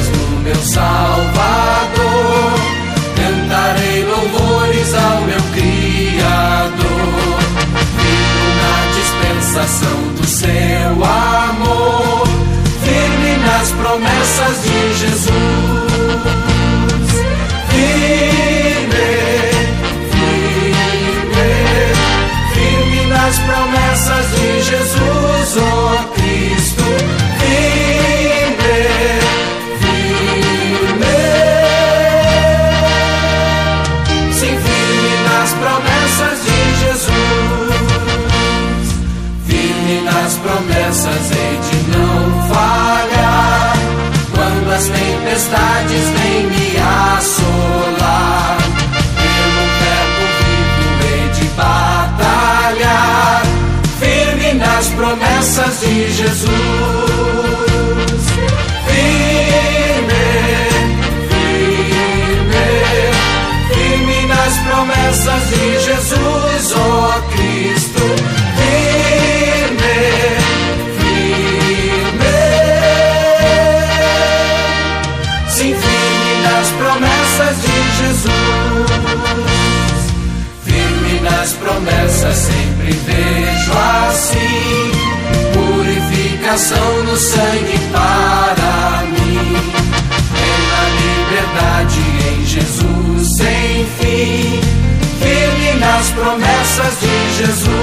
és no meu Salvador. Cantarei louvores ao meu Criador. Vivo na dispensação do seu amor, firme nas promessas de Jesus. Firme, firme, firme nas promessas de Jesus, ó Cristo. Firme, firme, sim, firme nas promessas de Jesus. Firme nas promessas, hei de não falhar. Quando as tempestades vêm me assolar, pelo verbo vivo hei de batalhar. Firme nas promessas de Jesus. Firme, firme, firme nas promessas de Jesus, ó Cristo. Firme, firme, sim, firme nas promessas de Jesus. Firme nas promessas, sempre vejo assim purificação no sangue para mim. É na liberdade em Jesus sem fim. Firme nas promessas de Jesus.